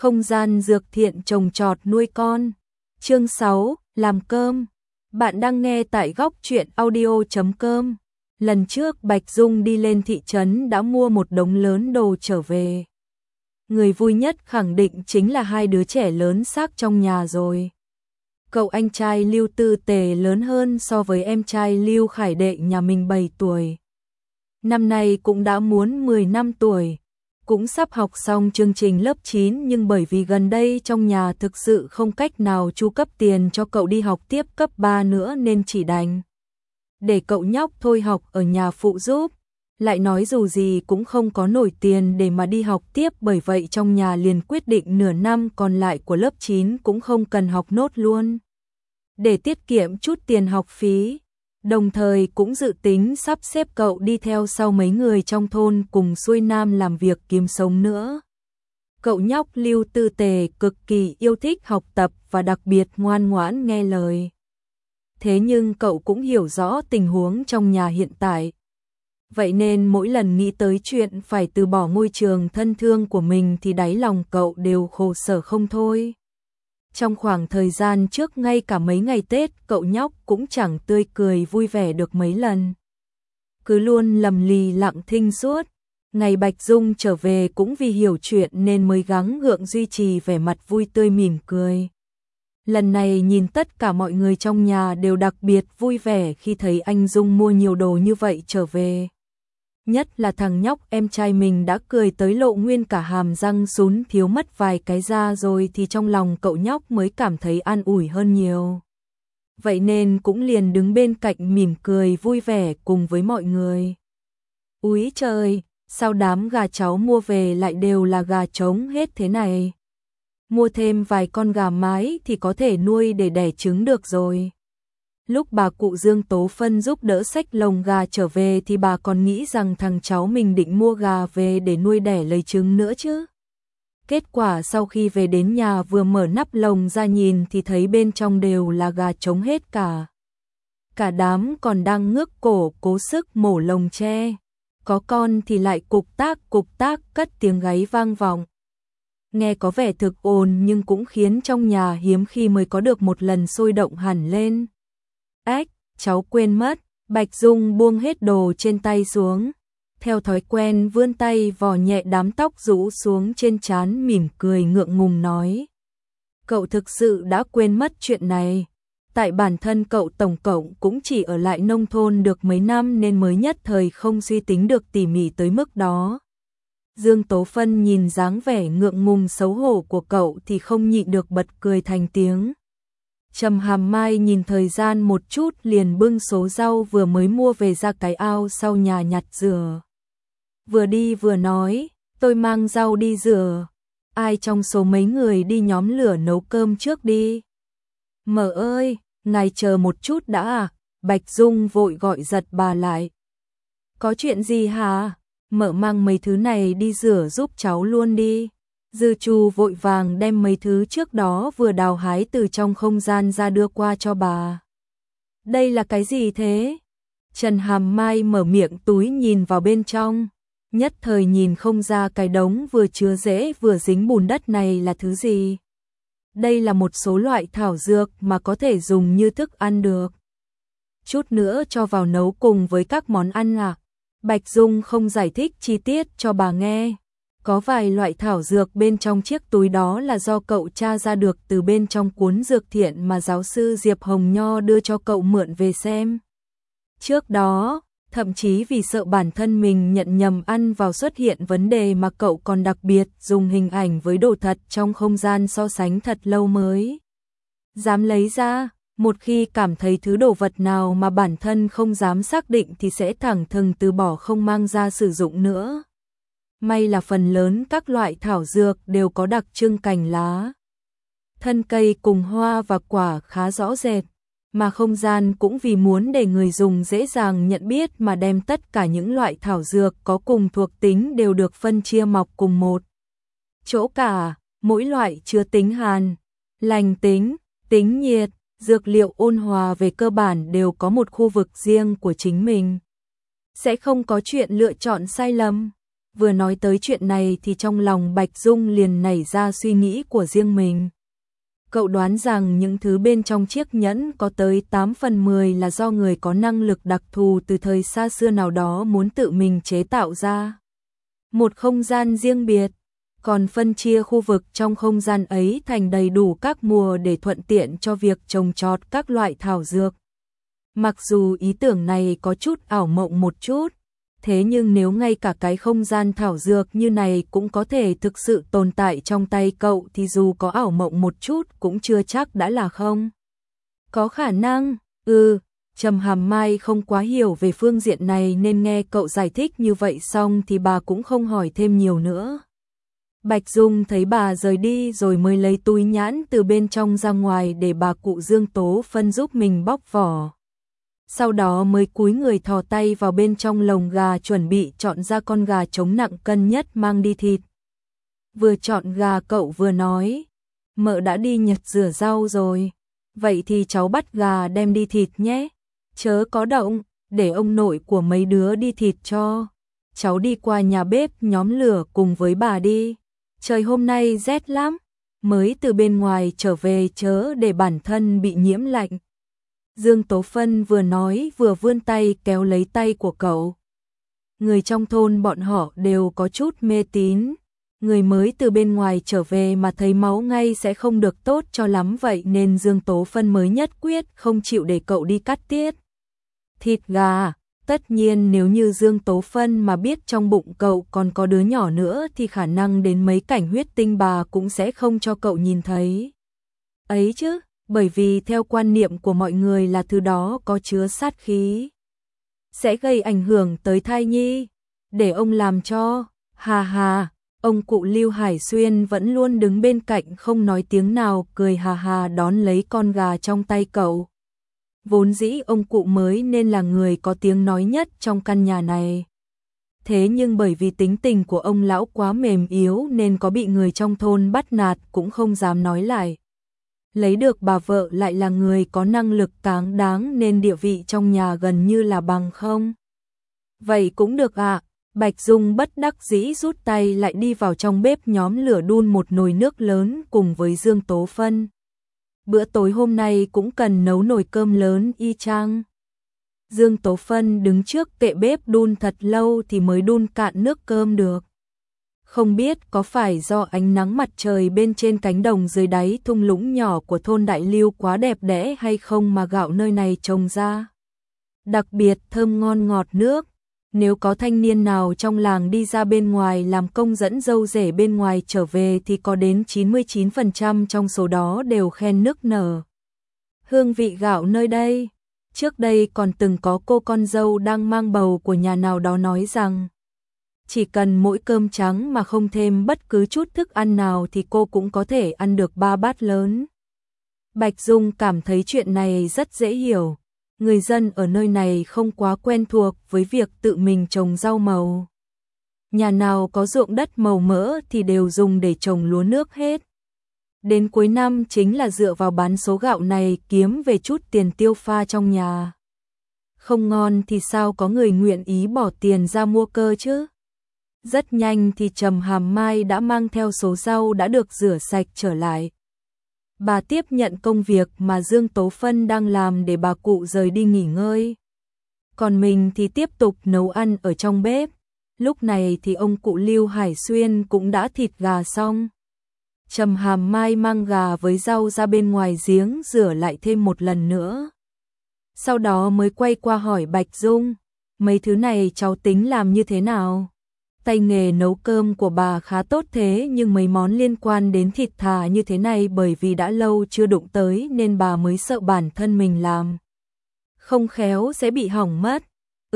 Không gian dược thiện trồng trọt nuôi con. Chương 6, làm cơm. Bạn đang nghe tại góc truyện audio.com. Lần trước Bạch Dung đi lên thị trấn đã mua một đống lớn đồ trở về. Người vui nhất khẳng định chính là hai đứa trẻ lớn xác trong nhà rồi. Cậu anh trai Lưu Tư Tề lớn hơn so với em trai Lưu Khải Đệ nhà mình 7 tuổi. Năm nay cũng đã muốn 10 năm tuổi. Cũng sắp học xong chương trình lớp 9 nhưng bởi vì gần đây trong nhà thực sự không cách nào chu cấp tiền cho cậu đi học tiếp cấp 3 nữa nên chỉ đành để cậu nhóc thôi học ở nhà phụ giúp. Lại nói dù gì cũng không có nổi tiền để mà đi học tiếp, bởi vậy trong nhà liền quyết định nửa năm còn lại của lớp 9 cũng không cần học nốt luôn, để tiết kiệm chút tiền học phí. Đồng thời cũng dự tính sắp xếp cậu đi theo sau mấy người trong thôn cùng xuôi nam làm việc kiếm sống nữa. Cậu nhóc Lưu Tư Tề cực kỳ yêu thích học tập và đặc biệt ngoan ngoãn nghe lời. Thế nhưng cậu cũng hiểu rõ tình huống trong nhà hiện tại. Vậy nên mỗi lần nghĩ tới chuyện phải từ bỏ ngôi trường thân thương của mình thì đáy lòng cậu đều khổ sở không thôi. Trong khoảng thời gian trước ngay cả mấy ngày Tết cậu nhóc cũng chẳng tươi cười vui vẻ được mấy lần. Cứ luôn lầm lì lặng thinh suốt. Ngày Bạch Dung trở về cũng vì hiểu chuyện nên mới gắng gượng duy trì vẻ mặt vui tươi mỉm cười. Lần này nhìn tất cả mọi người trong nhà đều đặc biệt vui vẻ khi thấy anh Dung mua nhiều đồ như vậy trở về. Nhất là thằng nhóc em trai mình đã cười tới lộ nguyên cả hàm răng sún thiếu mất vài cái ra rồi thì trong lòng cậu nhóc mới cảm thấy an ủi hơn nhiều. Vậy nên cũng liền đứng bên cạnh mỉm cười vui vẻ cùng với mọi người. Úi trời, sao đám gà cháu mua về lại đều là gà trống hết thế này? Mua thêm vài con gà mái thì có thể nuôi để đẻ trứng được rồi. Lúc bà cụ Dương Tố Phân giúp đỡ xách lồng gà trở về thì bà còn nghĩ rằng thằng cháu mình định mua gà về để nuôi đẻ lấy trứng nữa chứ. Kết quả sau khi về đến nhà vừa mở nắp lồng ra nhìn thì thấy bên trong đều là gà trống hết cả. Cả đám còn đang ngước cổ cố sức mổ lồng tre. Có con thì lại cục tác cất tiếng gáy vang vọng. Nghe có vẻ thực ồn nhưng cũng khiến trong nhà hiếm khi mới có được một lần sôi động hẳn lên. Ách, cháu quên mất. Bạch Dung buông hết đồ trên tay xuống. Theo thói quen vươn tay vò nhẹ đám tóc rũ xuống trên trán mỉm cười ngượng ngùng nói. Cậu thực sự đã quên mất chuyện này. Tại bản thân cậu tổng cộng cũng chỉ ở lại nông thôn được mấy năm nên mới nhất thời không suy tính được tỉ mỉ tới mức đó. Dương Tố Phân nhìn dáng vẻ ngượng ngùng xấu hổ của cậu thì không nhịn được bật cười thành tiếng. Trầm Hàm Mai nhìn thời gian một chút liền bưng số rau vừa mới mua về ra cái ao sau nhà nhặt rửa. Vừa đi vừa nói, tôi mang rau đi rửa. Ai trong số mấy người đi nhóm lửa nấu cơm trước đi. Mợ ơi, ngài chờ một chút đã à? Bạch Dung vội gọi giật bà lại. Có chuyện gì hả? Mợ mang mấy thứ này đi rửa giúp cháu luôn đi. Dư Chu vội vàng đem mấy thứ trước đó vừa đào hái từ trong không gian ra đưa qua cho bà. Đây là cái gì thế? Trần Hàm Mai mở miệng túi nhìn vào bên trong. Nhất thời nhìn không ra cái đống vừa chứa rễ vừa dính bùn đất này là thứ gì. Đây là một số loại thảo dược mà có thể dùng như thức ăn được. Chút nữa cho vào nấu cùng với các món ăn à? Bạch Dung không giải thích chi tiết cho bà nghe. Có vài loại thảo dược bên trong chiếc túi đó là do cậu tra ra được từ bên trong cuốn dược thiện mà giáo sư Diệp Hồng Nho đưa cho cậu mượn về xem. Trước đó, thậm chí vì sợ bản thân mình nhận nhầm ăn vào xuất hiện vấn đề mà cậu còn đặc biệt dùng hình ảnh với đồ thật trong không gian so sánh thật lâu mới dám lấy ra. Một khi cảm thấy thứ đồ vật nào mà bản thân không dám xác định thì sẽ thẳng thừng từ bỏ không mang ra sử dụng nữa. May là phần lớn các loại thảo dược đều có đặc trưng cành lá, thân cây cùng hoa và quả khá rõ rệt, mà không gian cũng vì muốn để người dùng dễ dàng nhận biết mà đem tất cả những loại thảo dược có cùng thuộc tính đều được phân chia mọc cùng một chỗ cả, mỗi loại chứa tính hàn, lành tính, tính nhiệt, dược liệu ôn hòa về cơ bản đều có một khu vực riêng của chính mình. Sẽ không có chuyện lựa chọn sai lầm. Vừa nói tới chuyện này thì trong lòng Bạch Dung liền nảy ra suy nghĩ của riêng mình. Cậu đoán rằng những thứ bên trong chiếc nhẫn có tới 8 phần 10 là do người có năng lực đặc thù từ thời xa xưa nào đó muốn tự mình chế tạo ra. Một không gian riêng biệt, còn phân chia khu vực trong không gian ấy thành đầy đủ các mùa để thuận tiện cho việc trồng trọt các loại thảo dược. Mặc dù ý tưởng này có chút ảo mộng một chút, thế nhưng nếu ngay cả cái không gian thảo dược như này cũng có thể thực sự tồn tại trong tay cậu thì dù có ảo mộng một chút cũng chưa chắc đã là không. Có khả năng, Trầm Hàm Mai không quá hiểu về phương diện này nên nghe cậu giải thích như vậy xong thì bà cũng không hỏi thêm nhiều nữa. Bạch Dung thấy bà rời đi rồi mới lấy túi nhãn từ bên trong ra ngoài để bà cụ Dương Tố Phân giúp mình bóc vỏ. Sau đó mới cúi người thò tay vào bên trong lồng gà chuẩn bị chọn ra con gà trống nặng cân nhất mang đi thịt. Vừa chọn gà cậu vừa nói, mợ đã đi nhặt rửa rau rồi, vậy thì cháu bắt gà đem đi thịt nhé, chớ có động, để ông nội của mấy đứa đi thịt cho. Cháu đi qua nhà bếp nhóm lửa cùng với bà đi, trời hôm nay rét lắm, mới từ bên ngoài trở về chớ để bản thân bị nhiễm lạnh. Dương Tố Phân vừa nói vừa vươn tay kéo lấy tay của cậu. Người trong thôn bọn họ đều có chút mê tín, người mới từ bên ngoài trở về mà thấy máu ngay sẽ không được tốt cho lắm vậy nên Dương Tố Phân mới nhất quyết không chịu để cậu đi cắt tiết thịt gà. Tất nhiên nếu như Dương Tố Phân mà biết trong bụng cậu còn có đứa nhỏ nữa thì khả năng đến mấy cảnh huyết tinh bà cũng sẽ không cho cậu nhìn thấy. Ấy chứ, bởi vì theo quan niệm của mọi người là thứ đó có chứa sát khí, sẽ gây ảnh hưởng tới thai nhi. Để ông làm cho, hà hà, ông cụ Lưu Hải Xuyên vẫn luôn đứng bên cạnh không nói tiếng nào cười hà hà đón lấy con gà trong tay cậu. Vốn dĩ ông cụ mới nên là người có tiếng nói nhất trong căn nhà này. Thế nhưng bởi vì tính tình của ông lão quá mềm yếu nên có bị người trong thôn bắt nạt cũng không dám nói lại. Lấy được bà vợ lại là người có năng lực cáng đáng nên địa vị trong nhà gần như là bằng không. Vậy cũng được ạ. Bạch Dung bất đắc dĩ rút tay lại đi vào trong bếp nhóm lửa đun một nồi nước lớn cùng với Dương Tố Phân. Bữa tối hôm nay cũng cần nấu nồi cơm lớn y chang. Dương Tố Phân đứng trước kệ bếp đun thật lâu thì mới đun cạn nước cơm được. Không biết có phải do ánh nắng mặt trời bên trên cánh đồng dưới đáy thung lũng nhỏ của thôn Đại Lưu quá đẹp đẽ hay không mà gạo nơi này trồng ra đặc biệt thơm ngon ngọt nước. Nếu có thanh niên nào trong làng đi ra bên ngoài làm công dẫn dâu rể bên ngoài trở về thì có đến 99% trong số đó đều khen nức nở hương vị gạo nơi đây. Trước đây còn từng có cô con dâu đang mang bầu của nhà nào đó nói rằng chỉ cần mỗi cơm trắng mà không thêm bất cứ chút thức ăn nào thì cô cũng có thể ăn được 3 bát lớn. Bạch Dung cảm thấy chuyện này rất dễ hiểu. Người dân ở nơi này không quá quen thuộc với việc tự mình trồng rau màu. Nhà nào có ruộng đất màu mỡ thì đều dùng để trồng lúa nước hết. Đến cuối năm chính là dựa vào bán số gạo này kiếm về chút tiền tiêu pha trong nhà. Không ngon thì sao có người nguyện ý bỏ tiền ra mua cơ chứ? Rất nhanh thì Trầm Hàm Mai đã mang theo số rau đã được rửa sạch trở lại. Bà tiếp nhận công việc mà Dương Tố Phân đang làm để bà cụ rời đi nghỉ ngơi. Còn mình thì tiếp tục nấu ăn ở trong bếp. Lúc này thì ông cụ Lưu Hải Xuyên cũng đã thịt gà xong. Trầm Hàm Mai mang gà với rau ra bên ngoài giếng rửa lại thêm một lần nữa. Sau đó mới quay qua hỏi Bạch Dung, mấy thứ này cháu tính làm như thế nào? Tay nghề nấu cơm của bà khá tốt thế nhưng mấy món liên quan đến thịt thà như thế này bởi vì đã lâu chưa đụng tới nên bà mới sợ bản thân mình làm không khéo sẽ bị hỏng mất.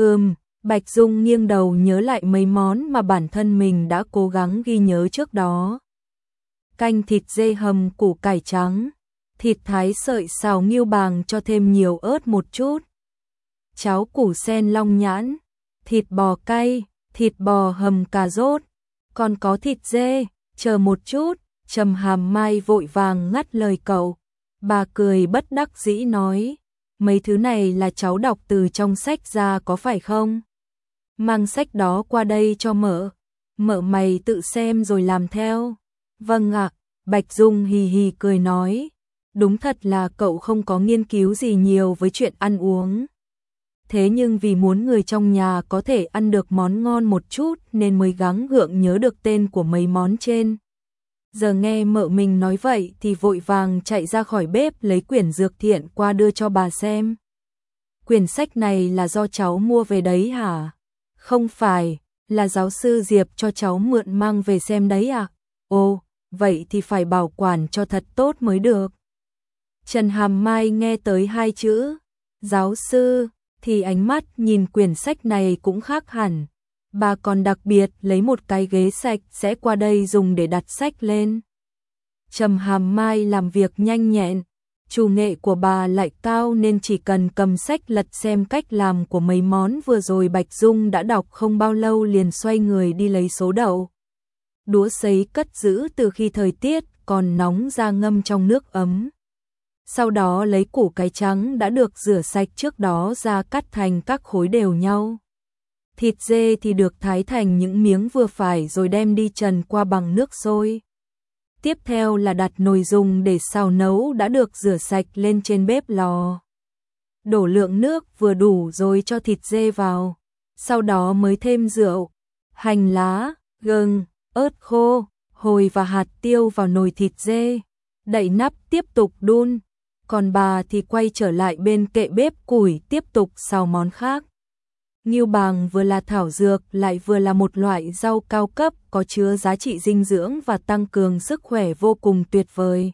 Bạch Dung nghiêng đầu nhớ lại mấy món mà bản thân mình đã cố gắng ghi nhớ trước đó. Canh thịt dê hầm củ cải trắng, thịt thái sợi xào nghêu bàng cho thêm nhiều ớt một chút, cháo củ sen long nhãn, thịt bò cay, thịt bò hầm cà rốt, còn có thịt dê, chờ một chút. Trầm Hàm Mai vội vàng ngắt lời cậu. Bà cười bất đắc dĩ nói, mấy thứ này là cháu đọc từ trong sách ra có phải không? Mang sách đó qua đây cho mợ. Mợ mày tự xem rồi làm theo. Vâng ạ, Bạch Dung hì hì cười nói. Đúng thật là cậu không có nghiên cứu gì nhiều với chuyện ăn uống. Thế nhưng vì muốn người trong nhà có thể ăn được món ngon một chút nên mới gắng gượng nhớ được tên của mấy món trên. Giờ nghe mợ mình nói vậy thì vội vàng chạy ra khỏi bếp lấy quyển dược thiện qua đưa cho bà xem. Quyển sách này là do cháu mua về đấy hả? Không phải, là giáo sư Diệp cho cháu mượn mang về xem đấy à? Ồ, vậy thì phải bảo quản cho thật tốt mới được. Trần Hàm Mai nghe tới hai chữ giáo sư thì ánh mắt nhìn quyển sách này cũng khác hẳn. Bà còn đặc biệt lấy một cái ghế sạch sẽ qua đây dùng để đặt sách lên. Trầm Hàm Mai làm việc nhanh nhẹn, chủ nghệ của bà lại cao nên chỉ cần cầm sách lật xem cách làm của mấy món vừa rồi Bạch Dung đã đọc không bao lâu liền xoay người đi lấy số đậu. Đũa sấy cất giữ từ khi thời tiết còn nóng ra ngâm trong nước ấm. Sau đó lấy củ cải trắng đã được rửa sạch trước đó ra cắt thành các khối đều nhau. Thịt dê thì được thái thành những miếng vừa phải rồi đem đi trần qua bằng nước sôi. Tiếp theo là đặt nồi dùng để xào nấu đã được rửa sạch lên trên bếp lò. Đổ lượng nước vừa đủ rồi cho thịt dê vào. Sau đó mới thêm rượu, hành lá, gừng, ớt khô, hồi và hạt tiêu vào nồi thịt dê. Đậy nắp tiếp tục đun. Còn bà thì quay trở lại bên kệ bếp củi tiếp tục xào món khác. Ngưu bàng vừa là thảo dược lại vừa là một loại rau cao cấp có chứa giá trị dinh dưỡng và tăng cường sức khỏe vô cùng tuyệt vời.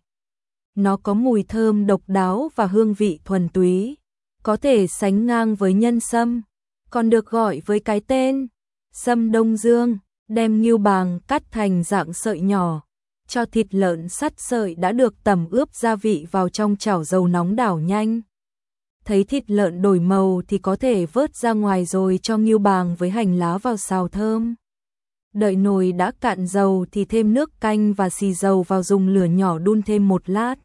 Nó có mùi thơm độc đáo và hương vị thuần túy, có thể sánh ngang với nhân sâm, còn được gọi với cái tên sâm Đông Dương. Đem ngưu bàng cắt thành dạng sợi nhỏ, cho thịt lợn sắt sợi đã được tẩm ướp gia vị vào trong chảo dầu nóng đảo nhanh. Thấy thịt lợn đổi màu thì có thể vớt ra ngoài rồi cho ngưu bàng với hành lá vào xào thơm. Đợi nồi đã cạn dầu thì thêm nước canh và xì dầu vào dùng lửa nhỏ đun thêm một lát.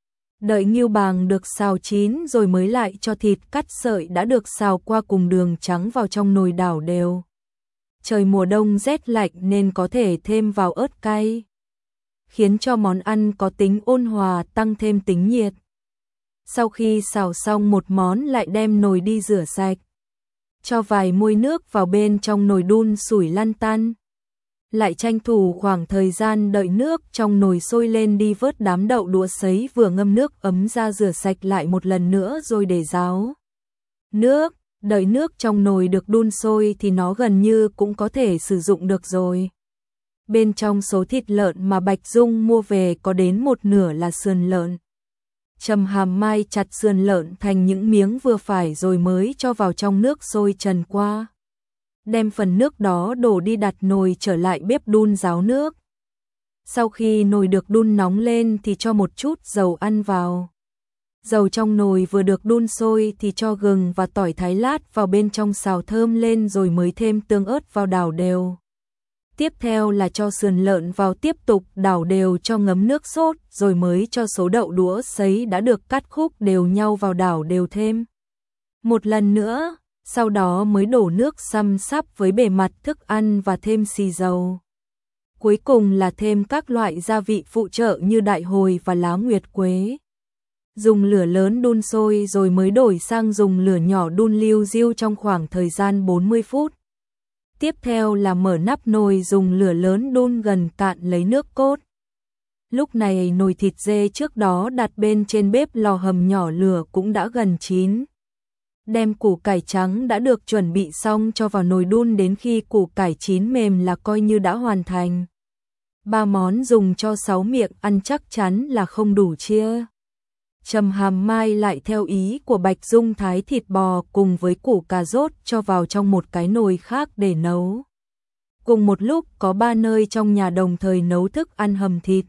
Đợi ngưu bàng được xào chín rồi mới lại cho thịt cắt sợi đã được xào qua cùng đường trắng vào trong nồi đảo đều. Trời mùa đông rét lạnh nên có thể thêm vào ớt cay, khiến cho món ăn có tính ôn hòa tăng thêm tính nhiệt. Sau khi xào xong một món lại đem nồi đi rửa sạch. Cho vài muôi nước vào bên trong nồi đun sủi lăn tăn. Lại tranh thủ khoảng thời gian đợi nước trong nồi sôi lên đi vớt đám đậu đũa sấy vừa ngâm nước ấm ra rửa sạch lại một lần nữa rồi để ráo nước. Đợi nước trong nồi được đun sôi thì nó gần như cũng có thể sử dụng được rồi. Bên trong số thịt lợn mà Bạch Dung mua về có đến một nửa là sườn lợn. Trầm Hàm Mai chặt sườn lợn thành những miếng vừa phải rồi mới cho vào trong nước sôi trần qua. Đem phần nước đó đổ đi đặt nồi trở lại bếp đun ráo nước. Sau khi nồi được đun nóng lên thì cho một chút dầu ăn vào. Dầu trong nồi vừa được đun sôi thì cho gừng và tỏi thái lát vào bên trong xào thơm lên rồi mới thêm tương ớt vào đảo đều. Tiếp theo là cho sườn lợn vào tiếp tục đảo đều cho ngấm nước sốt rồi mới cho số đậu đũa sấy đã được cắt khúc đều nhau vào đảo đều thêm. Một lần nữa, sau đó mới đổ nước xăm xắp với bề mặt thức ăn và thêm xì dầu. Cuối cùng là thêm các loại gia vị phụ trợ như đại hồi và lá nguyệt quế. Dùng lửa lớn đun sôi rồi mới đổi sang dùng lửa nhỏ đun liu riu trong khoảng thời gian 40 phút. Tiếp theo là mở nắp nồi dùng lửa lớn đun gần cạn lấy nước cốt. Lúc này nồi thịt dê trước đó đặt bên trên bếp lò hầm nhỏ lửa cũng đã gần chín. Đem củ cải trắng đã được chuẩn bị xong cho vào nồi đun đến khi củ cải chín mềm là coi như đã hoàn thành. 3 món dùng cho 6 miệng ăn chắc chắn là không đủ chia. Trầm Hàm Mai lại theo ý của Bạch Dung thái thịt bò cùng với củ cà rốt cho vào trong một cái nồi khác để nấu. Cùng một lúc có 3 nơi trong nhà đồng thời nấu thức ăn hầm thịt.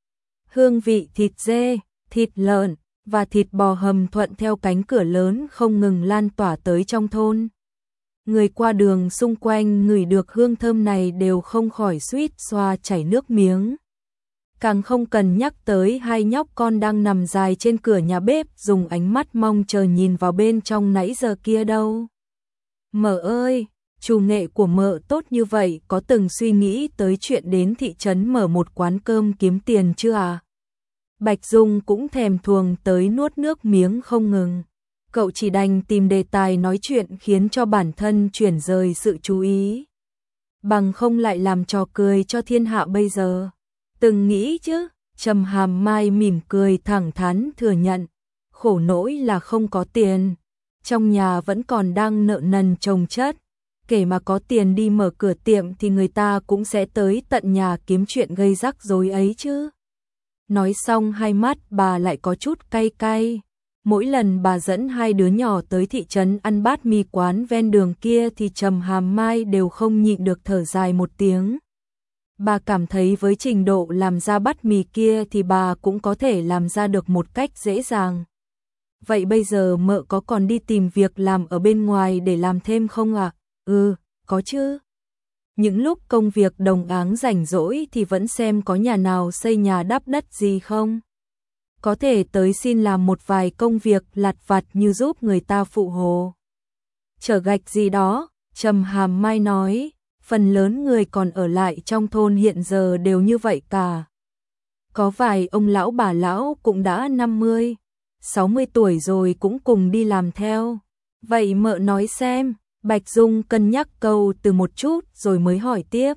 Hương vị thịt dê, thịt lợn và thịt bò hầm thuận theo cánh cửa lớn không ngừng lan tỏa tới trong thôn. Người qua đường xung quanh ngửi được hương thơm này đều không khỏi suýt xoa chảy nước miếng. Càng không cần nhắc tới hai nhóc con đang nằm dài trên cửa nhà bếp dùng ánh mắt mong chờ nhìn vào bên trong nãy giờ kia đâu. Mợ ơi, Chủ nghệ của mợ tốt như vậy có từng suy nghĩ tới chuyện đến thị trấn mở một quán cơm kiếm tiền chưa à? Bạch Dung cũng thèm thuồng tới nuốt nước miếng không ngừng. Cậu chỉ đành tìm đề tài nói chuyện khiến cho bản thân chuyển rời sự chú ý. Bằng không lại làm trò cười cho thiên hạ bây giờ. Từng nghĩ chứ, Trầm Hàm Mai mỉm cười thẳng thắn thừa nhận. Khổ nỗi là không có tiền. Trong nhà vẫn còn đang nợ nần chồng chất. Kể mà có tiền đi mở cửa tiệm thì người ta cũng sẽ tới tận nhà kiếm chuyện gây rắc rối ấy chứ. Nói xong hai mắt bà lại có chút cay cay. Mỗi lần bà dẫn hai đứa nhỏ tới thị trấn ăn bát mì quán ven đường kia thì Trầm Hàm Mai đều không nhịn được thở dài một tiếng. Bà cảm thấy với trình độ làm ra bát mì kia thì bà cũng có thể làm ra được một cách dễ dàng. Vậy bây giờ mợ có còn đi tìm việc làm ở bên ngoài để làm thêm không ạ? Ừ, có chứ. Những lúc công việc đồng áng rảnh rỗi thì vẫn xem có nhà nào xây nhà đắp đất gì không. Có thể tới xin làm một vài công việc lặt vặt như giúp người ta phụ hồ. Chở gạch gì đó, Trầm Hàm Mai nói, phần lớn người còn ở lại trong thôn hiện giờ đều như vậy cả. Có vài ông lão bà lão cũng đã 50, 60 tuổi rồi cũng cùng đi làm theo. Vậy mợ nói xem. Bạch Dung cân nhắc câu từ một chút rồi mới hỏi tiếp.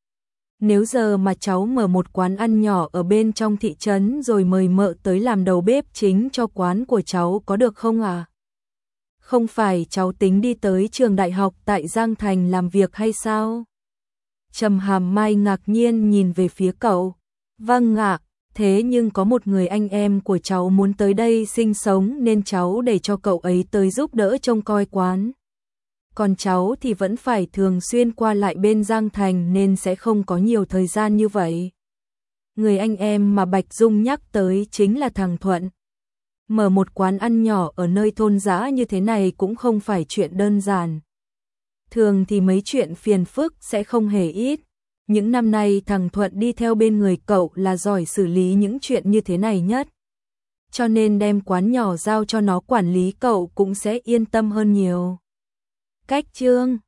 Nếu giờ mà cháu mở một quán ăn nhỏ ở bên trong thị trấn rồi mời mợ tới làm đầu bếp chính cho quán của cháu có được không à? Không phải cháu tính đi tới trường đại học tại Giang Thành làm việc hay sao? Trầm Hàm Mai ngạc nhiên nhìn về phía cậu. Vâng ạ, thế nhưng có một người anh em của cháu muốn tới đây sinh sống nên cháu để cho cậu ấy tới giúp đỡ trông coi quán. Còn cháu thì vẫn phải thường xuyên qua lại bên Giang Thành nên sẽ không có nhiều thời gian như vậy. Người anh em mà Bạch Dung nhắc tới chính là thằng Thuận. Mở một quán ăn nhỏ ở nơi thôn dã như thế này cũng không phải chuyện đơn giản. Thường thì mấy chuyện phiền phức sẽ không hề ít. Những năm nay thằng Thuận đi theo bên người cậu là giỏi xử lý những chuyện như thế này nhất. Cho nên đem quán nhỏ giao cho nó quản lý cậu cũng sẽ yên tâm hơn nhiều. Cách chương